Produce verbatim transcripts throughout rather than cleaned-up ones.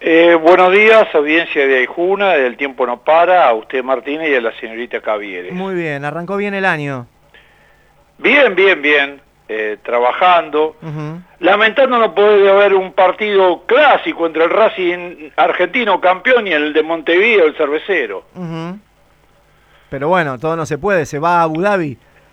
Eh, buenos días, audiencia de Aijuna, del Tiempo No Para, a usted Martínez y a la señorita Cavieres. Muy bien, arrancó bien el año. Bien, bien, bien, eh, trabajando, Uh-huh. lamentando no poder haber un partido clásico entre el Racing argentino campeón y el de Montevideo, el cervecero. Uh-huh. Pero bueno, todo no se puede, se va a Abu Dhabi.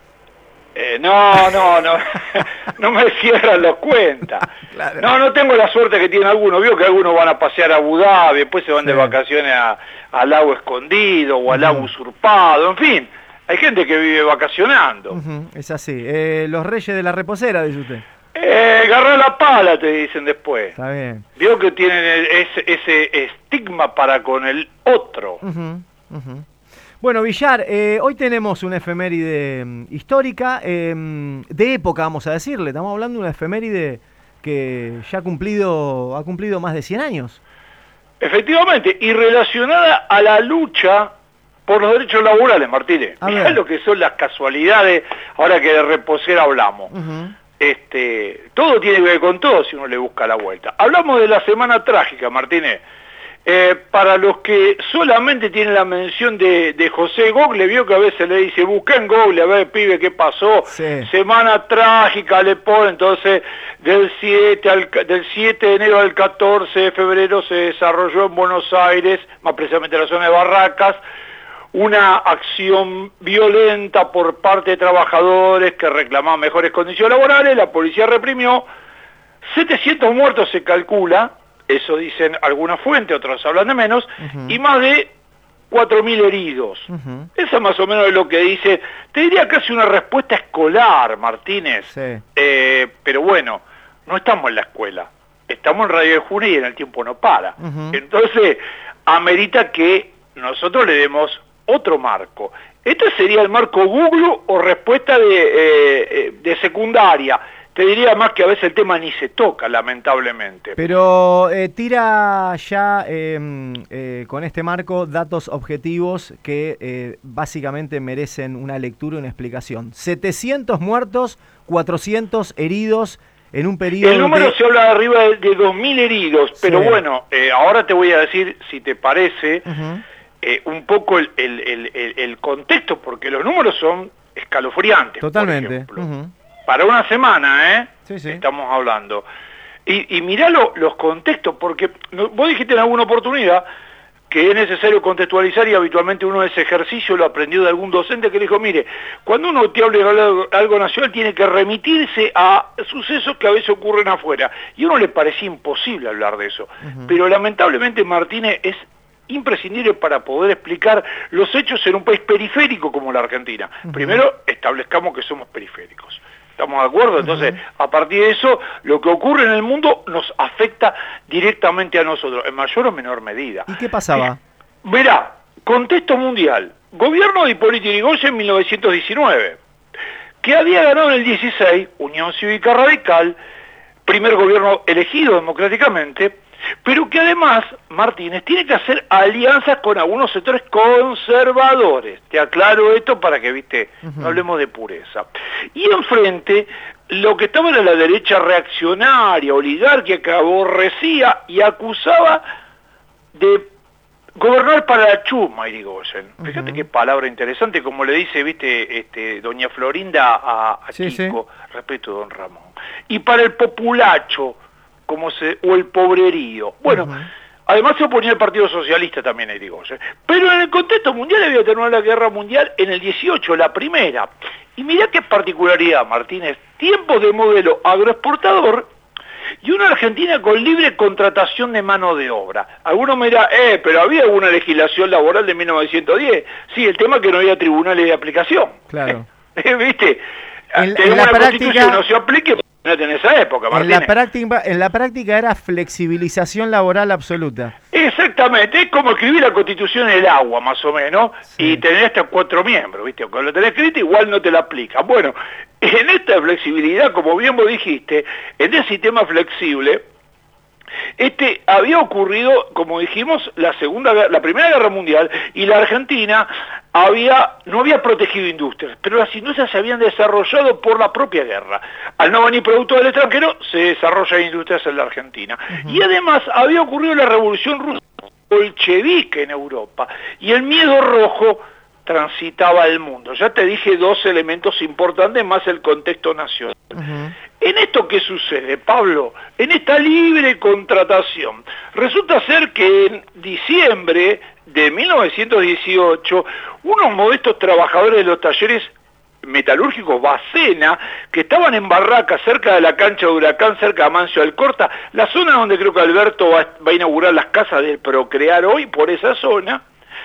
Eh, no, no, no, no me cierran los cuentas. Claro. No, no tengo la suerte que tiene algunos. Vio que algunos van a pasear a Abu Dhabi, después se van Sí. de vacaciones a, al lago escondido o al lago Ujú. usurpado, en fin. Hay gente que vive vacacionando. Uh-huh. Es así. Eh, los reyes de la reposera, dice usted. Eh, agarrá la pala, te dicen después. Está bien. Vio que tienen el- ese, ese estigma para con el otro. Uh-huh. Uh-huh. Bueno, Villar, eh, hoy tenemos una efeméride mm, histórica, eh, de época, vamos a decirle. Estamos hablando de una efeméride que ya ha cumplido, ha cumplido más de cien años. Efectivamente, y relacionada a la lucha por los derechos laborales, Martínez. A Mirá ver. lo que son las casualidades, ahora que de reposera hablamos. Uh-huh. Este, todo tiene que ver con todo si uno le busca la vuelta. Hablamos de la semana trágica, Martínez. Eh, para los que solamente tienen la mención de, de José Google, vio que a veces le dice, busca en Google, a ver, pibe, qué pasó. Sí. Semana trágica le pone, entonces del siete, al, del siete de enero al catorce de febrero se desarrolló en Buenos Aires, más precisamente en la zona de Barracas, una acción violenta por parte de trabajadores que reclamaban mejores condiciones laborales. La policía reprimió, setecientos muertos se calcula, eso dicen algunas fuentes, otros hablan de menos, Uh-huh. y más de cuatro mil heridos. Uh-huh. Eso más o menos es lo que dice, te diría casi una respuesta escolar, Martínez. Sí. Eh, pero bueno, no estamos en la escuela, estamos en Radio de Junio y en el Tiempo No Para. Uh-huh. Entonces, amerita que nosotros le demos otro marco. ¿Este sería el marco Google o respuesta de, eh, eh, de secundaria? Te diría más que a veces el tema ni se toca, lamentablemente. Pero eh, tira ya eh, eh, con este marco datos objetivos que eh, básicamente merecen una lectura y una explicación. setecientos muertos, cuatrocientos heridos en un periodo El número de... se habla de arriba de, de dos mil heridos, pero Sí. bueno, eh, ahora te voy a decir, si te parece, Uh-huh. eh, un poco el, el, el, el, el contexto, porque los números son escalofriantes. Totalmente. Por ejemplo. Uh-huh. Para una semana, ¿eh? Sí, sí. Estamos hablando. Y, y mirá lo, los contextos, porque no- vos dijiste en alguna oportunidad que es necesario contextualizar y habitualmente uno ese ejercicio lo aprendió de algún docente que le dijo, mire, cuando uno te habla de algo, algo nacional tiene que remitirse a sucesos que a veces ocurren afuera. Y a uno le parecía imposible hablar de eso. Uh-huh. Pero lamentablemente, Martínez, es imprescindible para poder explicar los hechos en un país periférico como la Argentina. Uh-huh. Primero, establezcamos que somos periféricos. ¿Estamos de acuerdo? Entonces, Uh-huh. a partir de eso, lo que ocurre en el mundo nos afecta directamente a nosotros, en mayor o menor medida. ¿Y qué pasaba? Verá, contexto mundial. Gobierno de Hipólito Yrigoyen en mil novecientos diecinueve, que había ganado en el dieciséis, Unión Cívica Radical, primer gobierno elegido democráticamente, pero que además, Martínez, tiene que hacer alianzas con algunos sectores conservadores. Te aclaro esto para que, viste, Uh-huh. no hablemos de pureza. Y enfrente, lo que estaba era la derecha reaccionaria, oligárquica, aborrecía y acusaba de gobernar para la chusma, Irigoyen. Fíjate Uh-huh. qué palabra interesante, como le dice, viste, este, doña Florinda a, a Sí, Kiko, respecto de don Ramón. Y para el populacho, como se, o el pobrerío. Bueno, Uh-huh. además se oponía al Partido Socialista también a Irigoyen. Pero en el contexto mundial había terminado la Guerra Mundial en el dieciocho, la primera. Y mirá qué particularidad, Martínez. Tiempos de modelo agroexportador y una Argentina con libre contratación de mano de obra. Algunos me dirán, eh, pero había alguna legislación laboral de mil novecientos diez. Sí, el tema es que no había tribunales de aplicación. Claro. ¿Viste? En- Tenemos en la una práctica- constitución, no se aplique en esa época, En Martínez. la, práctica, en la práctica era flexibilización laboral absoluta. Exactamente, es como escribir la Constitución en el agua, más o menos, Sí. y tener hasta cuatro miembros, ¿viste? Cuando lo tenés escrito igual no te la aplica. Bueno, en esta flexibilidad, como bien vos dijiste, en este sistema flexible, este había ocurrido, como dijimos, la segunda, la primera guerra mundial, y la Argentina había, no había protegido industrias, pero las industrias se habían desarrollado por la propia guerra. Al no venir productos del extranjero, se desarrollan industrias en la Argentina. Uh-huh. Y además había ocurrido la revolución rusa bolchevique en Europa, y el miedo rojo transitaba el mundo. Ya te dije dos elementos importantes más el contexto nacional. Uh-huh. En esto, ¿qué sucede, Pablo? En esta libre contratación, resulta ser que en diciembre de mil novecientos dieciocho, unos modestos trabajadores de los talleres metalúrgicos Bacena, que estaban en Barracas, cerca de la cancha de Huracán, cerca de Amancio Alcorta, la zona donde creo que Alberto va, va a inaugurar las casas del Procrear hoy, por esa zona,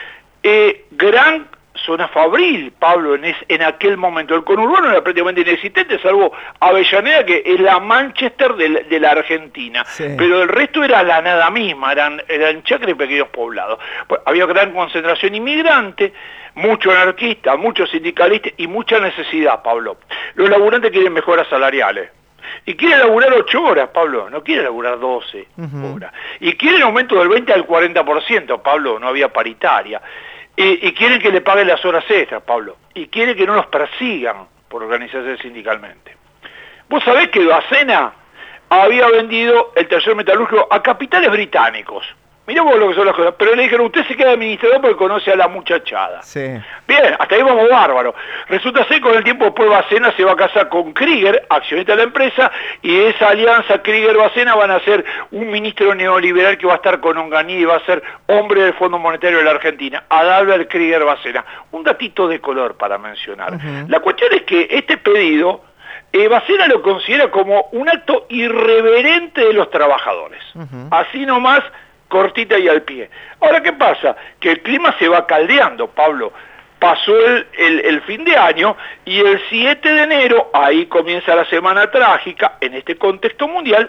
eh, gran zona fabril, Pablo, en, es, en aquel momento. El conurbano era prácticamente inexistente, salvo Avellaneda, que es la Manchester de la, de la Argentina. Sí. Pero el resto era la nada misma, eran, eran chacras y pequeños poblados. Pues, había gran concentración inmigrante, mucho anarquista, muchos sindicalistas y mucha necesidad, Pablo. Los laburantes quieren mejoras salariales. Y quieren laburar ocho horas, Pablo, no quieren laburar doce uh-huh. horas. Y quieren aumento del veinte al cuarenta por ciento, Pablo, no había paritaria. Y, y quieren que le paguen las horas extras, Pablo. Y quieren que no los persigan por organizarse sindicalmente. Vos sabés que Bacena había vendido el taller metalúrgico a capitales británicos. Mirá vos lo que son las cosas. Pero le dijeron, usted se queda administrador porque conoce a la muchachada. Sí. Bien, hasta ahí vamos bárbaro. Resulta ser que con el tiempo después Bacena se va a casar con Krieger, accionista de la empresa, y esa alianza Krieger-Bacena van a ser un ministro neoliberal que va a estar con Onganía y va a ser hombre del Fondo Monetario de la Argentina, Adalbert Krieger-Bacena. Un datito de color para mencionar. Uh-huh. La cuestión es que este pedido, eh, Bacena lo considera como un acto irreverente de los trabajadores. Uh-huh. Así nomás, cortita y al pie. Ahora, ¿qué pasa? Que el clima se va caldeando, Pablo. Pasó el, el, el fin de año y el siete de enero, ahí comienza la semana trágica, en este contexto mundial,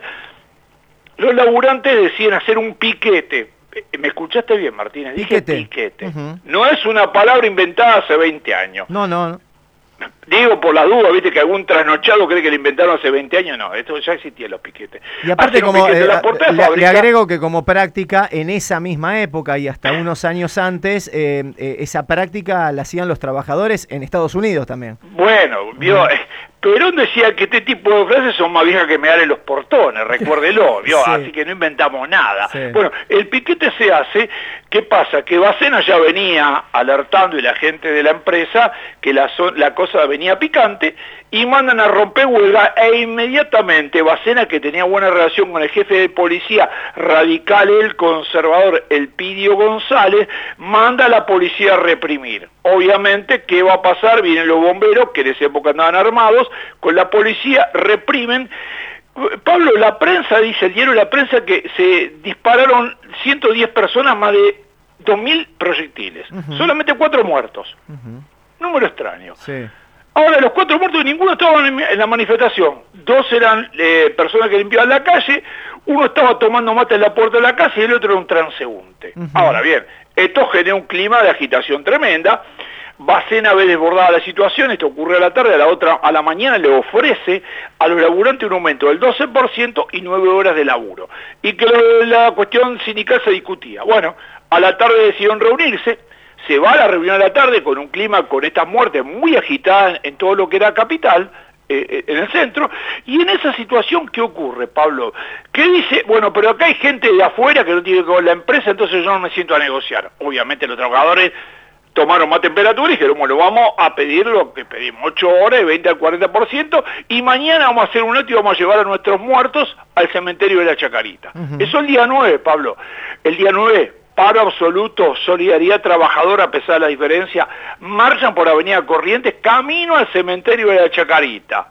los laburantes deciden hacer un piquete. ¿Me escuchaste bien, Martínez? Dije piquete. piquete. Uh-huh. No es una palabra inventada hace veinte años. No, no, no. Digo por la duda, viste que algún trasnochado cree que lo inventaron hace veinte años, no, esto ya existía los piquetes. Y aparte, como eh, le, le agrego que como práctica, en esa misma época y hasta unos años antes, eh, eh, esa práctica la hacían los trabajadores en Estados Unidos también. Bueno, vio, eh, Perón decía que este tipo de frases son más viejas que me en los portones, recuérdelo, vio, sí. Así que no inventamos nada. Sí. Bueno, el piquete se hace, ¿qué pasa? Que Bacena ya venía alertando y la gente de la empresa que la, so la cosa venía picante y mandan a romper huelga e inmediatamente Bacena, que tenía buena relación con el jefe de policía radical, el conservador Elpidio González, manda a la policía a reprimir. Obviamente, ¿qué va a pasar? Vienen los bomberos, que en esa época andaban armados, con la policía, reprimen. Pablo, la prensa dice, el diario de la prensa, que se dispararon ciento diez personas, más de dos mil proyectiles. Uh-huh. Solamente cuatro muertos. Uh-huh. Número extraño. Sí. Ahora, los cuatro muertos, ninguno estaba en, en la manifestación. Dos eran eh, personas que limpiaban la calle, uno estaba tomando mate en la puerta de la casa y el otro era un transeúnte. Uh-huh. Ahora bien, esto genera un clima de agitación tremenda. Bacena ve desbordada la situación, esto ocurre a la tarde, a la otra, a la mañana le ofrece a los laburantes un aumento del doce por ciento y nueve horas de laburo. Y que lo, la cuestión sindical se discutía. Bueno, a la tarde decidieron reunirse, se va a la reunión a la tarde con un clima, con estas muertes muy agitadas en todo lo que era capital, eh, en el centro, y en esa situación, ¿qué ocurre, Pablo? ¿Qué dice? Bueno, pero acá hay gente de afuera que no tiene que ver con la empresa, entonces yo no me siento a negociar. Obviamente los trabajadores tomaron más temperatura y dijeron, bueno, vamos a pedir lo que pedimos, ocho horas, de veinte al cuarenta por ciento, y mañana vamos a hacer un acto y vamos a llevar a nuestros muertos al cementerio de la Chacarita. Uh-huh. Eso el día nueve, Pablo. El día nueve, paro absoluto, solidaridad trabajadora a pesar de la diferencia, marchan por Avenida Corrientes, camino al cementerio de la Chacarita.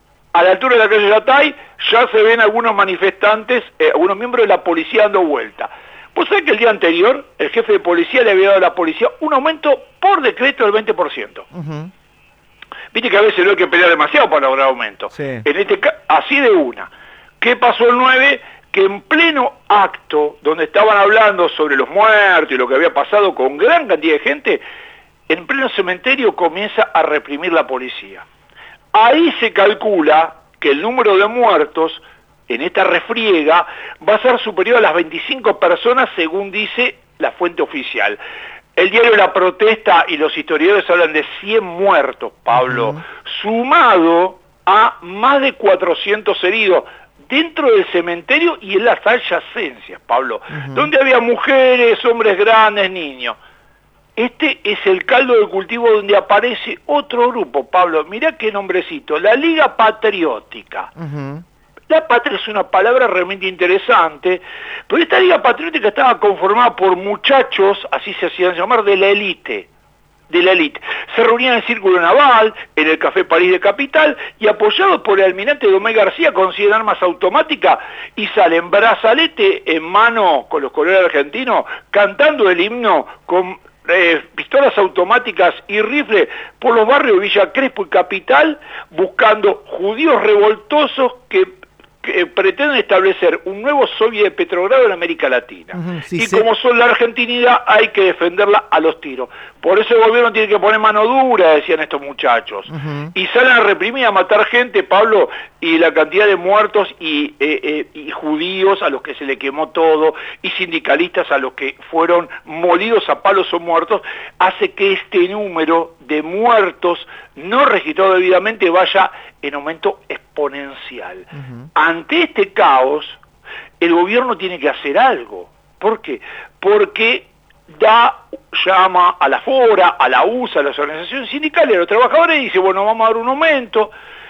A la altura de la calle Yatay ya se ven algunos manifestantes, eh, algunos miembros de la policía dando vuelta. Vos sabés que el día anterior el jefe de policía le había dado a la policía un aumento por decreto del veinte por ciento. Uh-huh. Viste que a veces no hay que pelear demasiado para lograr aumento. Sí. En este caso, así de una. ¿Qué pasó el nueve? Que en pleno acto, donde estaban hablando sobre los muertos y lo que había pasado con gran cantidad de gente, en pleno cementerio comienza a reprimir la policía. Ahí se calcula que el número de muertos en esta refriega va a ser superior a las veinticinco personas, según dice la fuente oficial. el diario La Protesta y los historiadores hablan de cien muertos, Pablo, uh-huh. sumado a más de cuatrocientos heridos dentro del cementerio y en las adyacencias, Pablo, uh-huh. donde había mujeres, hombres grandes, niños. Este es el caldo de cultivo donde aparece otro grupo, Pablo, mirá qué nombrecito, la Liga Patriótica. Uh-huh. La patria es una palabra realmente interesante, pero esta Liga Patriótica estaba conformada por muchachos, así se hacían llamar, de la élite, de la élite. Se reunían en el Círculo Naval, en el Café París de Capital, y apoyados por el almirante Domé García consiguen armas automáticas y salen brazalete en mano con los colores argentinos, cantando el himno con eh, pistolas automáticas y rifles por los barrios Villa Crespo y Capital, buscando judíos revoltosos que que pretenden establecer un nuevo soviet de Petrogrado en América Latina. Uh-huh, sí, y sí. Como son la argentinidad, hay que defenderla a los tiros. Por eso el gobierno tiene que poner mano dura, decían estos muchachos. Uh-huh. Y salen a reprimir, a matar gente, Pablo, y la cantidad de muertos y, eh, eh, y judíos a los que se le quemó todo, y sindicalistas a los que fueron molidos a palos o muertos, hace que este número de muertos no registrados debidamente vaya en aumento exponencial. Uh-huh. Ante este caos, el gobierno tiene que hacer algo. ¿Por qué? Porque da, llama a la FORA, a la U S A, a las organizaciones sindicales, a los trabajadores, y dice, bueno, vamos a dar un aumento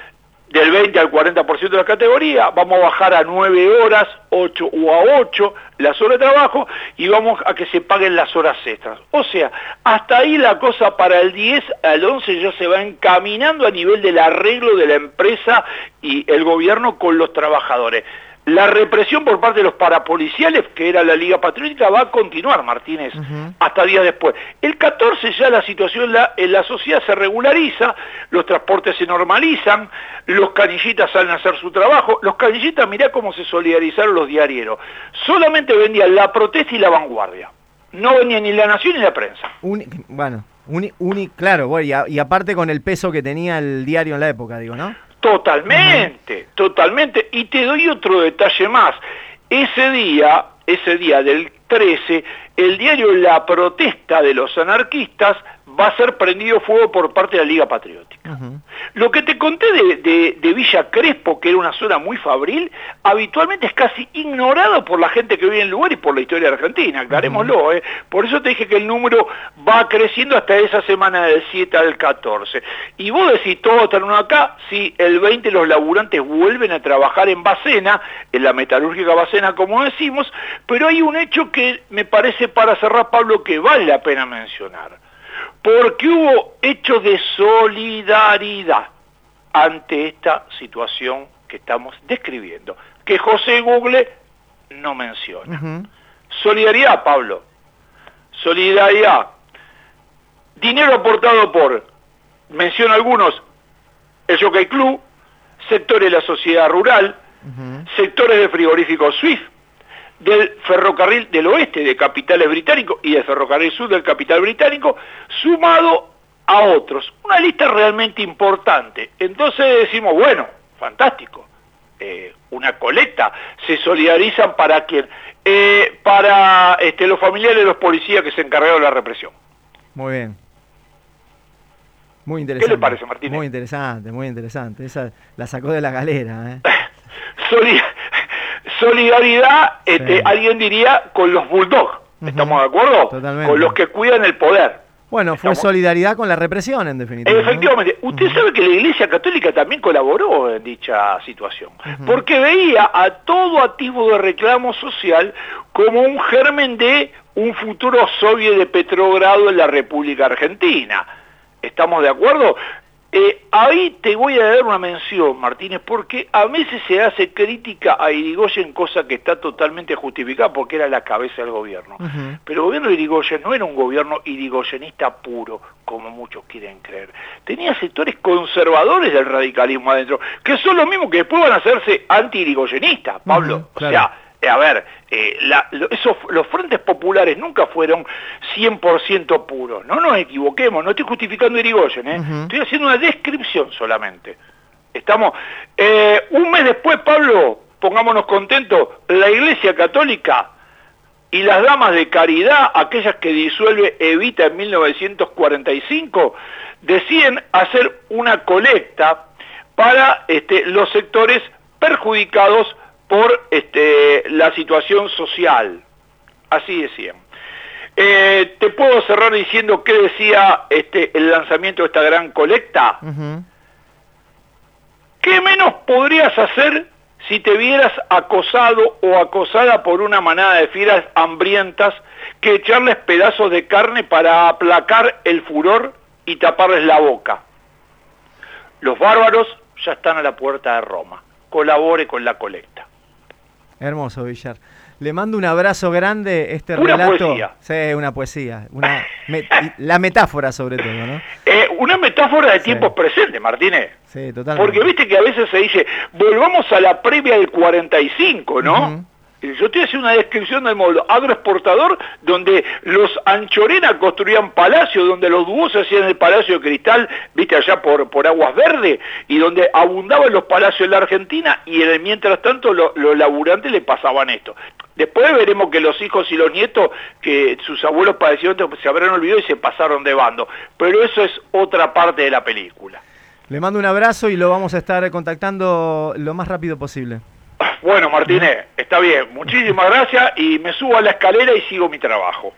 del veinte al cuarenta por ciento de la categoría, vamos a bajar a nueve horas, ocho o a ocho las horas de trabajo, y vamos a que se paguen las horas extras. O sea, hasta ahí la cosa para el diez al once ya se va encaminando a nivel del arreglo de la empresa y el gobierno con los trabajadores. La represión por parte de los parapoliciales, que era la Liga Patriótica, va a continuar, Martínez, uh-huh. hasta días después. El catorce ya la situación en la, en la sociedad se regulariza, los transportes se normalizan, los canillitas salen a hacer su trabajo. Los canillitas, mirá cómo se solidarizaron los diarieros. Solamente vendían La Protesta y La Vanguardia. No vendía ni La Nación ni La Prensa. Un, bueno, uni, uni, claro, bueno, y, a, y aparte con el peso que tenía el diario en la época, digo, ¿no? Totalmente, uh-huh. totalmente. Y te doy otro detalle más. Ese día, ese día del trece, el diario La Protesta de los anarquistas va a ser prendido fuego por parte de la Liga Patriótica. Uh-huh. Lo que te conté de, de, de Villa Crespo, que era una zona muy fabril, habitualmente es casi ignorado por la gente que vive en el lugar y por la historia de Argentina, aclarémoslo, uh-huh. ¿eh? Por eso te dije que el número va creciendo hasta esa semana del siete al catorce. Y vos decís, todos están uno acá, sí, el veinte los laburantes vuelven a trabajar en Bacena, en la metalúrgica Bacena, como decimos, pero hay un hecho que me parece, para cerrar, Pablo, que vale la pena mencionar. Porque hubo hechos de solidaridad ante esta situación que estamos describiendo, que José Google no menciona. Uh-huh. Solidaridad, Pablo. Solidaridad. Dinero aportado por, menciono algunos, el Jockey Club, sectores de la sociedad rural, uh-huh. sectores de frigorífico Swift, del ferrocarril del oeste de capitales británicos y del ferrocarril sur del capital británico, sumado a otros. Una lista realmente importante. Entonces decimos, bueno, fantástico, eh, una colecta, se solidarizan para quién, eh, para este, los familiares de los policías que se encargaron de la represión. Muy bien. Muy interesante. ¿Qué le parece, Martínez? Muy interesante, muy interesante. Esa la sacó de la galera. ¿eh? Solid Solidaridad, este, sí. alguien diría, con los bulldogs, ¿estamos uh-huh. de acuerdo? Totalmente. Con los que cuidan el poder. Bueno, fue ¿Estamos? solidaridad con la represión, en definitiva. Efectivamente. ¿no? Usted uh-huh. sabe que la Iglesia Católica también colaboró en dicha situación, uh-huh. porque veía a todo atisbo de reclamo social como un germen de un futuro soviet de Petrogrado en la República Argentina. ¿Estamos de acuerdo? Eh, ahí te voy a dar una mención, Martínez, porque a veces se hace crítica a Irigoyen, cosa que está totalmente justificada porque era la cabeza del gobierno. Uh-huh. Pero el gobierno de Irigoyen no era un gobierno irigoyenista puro, como muchos quieren creer. Tenía sectores conservadores del radicalismo adentro, que son los mismos que después van a hacerse anti-irigoyenistas, Pablo. Uh-huh, claro. O sea, eh, a ver, eh, la, lo, esos, los frentes populares nunca fueron cien por ciento puros. No nos equivoquemos, no estoy justificando a Irigoyen, ¿eh? Uh-huh. Estoy haciendo una descripción solamente. Estamos, eh, un mes después, Pablo, pongámonos contentos, la Iglesia Católica y las damas de caridad, aquellas que disuelve Evita en mil novecientos cuarenta y cinco, deciden hacer una colecta para este, los sectores perjudicados por este, la situación social. Así decían. Eh, ¿Te puedo cerrar diciendo qué decía este, el lanzamiento de esta gran colecta? Uh-huh. ¿Qué menos podrías hacer si te vieras acosado o acosada por una manada de fieras hambrientas que echarles pedazos de carne para aplacar el furor y taparles la boca? Los bárbaros ya están a la puerta de Roma. Colabore con la colecta. Hermoso, Villar. Le mando un abrazo grande. Este una relato. Poesía. Sí, una poesía. Una me, la metáfora, sobre todo, ¿no? Eh, una metáfora de sí. tiempos presentes, Martínez. Sí, totalmente. Porque viste que a veces se dice, volvamos a la previa del cuarenta y cinco, ¿no? Uh-huh. Yo estoy haciendo una descripción del modo agroexportador, donde los Anchorena construían palacios, donde los Dubós hacían el Palacio de Cristal, viste, allá por, por Aguas Verdes, y donde abundaban los palacios en la Argentina, y en el, mientras tanto lo, los laburantes le pasaban esto. Después veremos que los hijos y los nietos, que sus abuelos padecieron, se habrán olvidado y se pasaron de bando. Pero eso es otra parte de la película. Le mando un abrazo y lo vamos a estar contactando lo más rápido posible. Bueno, Martínez, está bien. Muchísimas gracias y me subo a la escalera y sigo mi trabajo.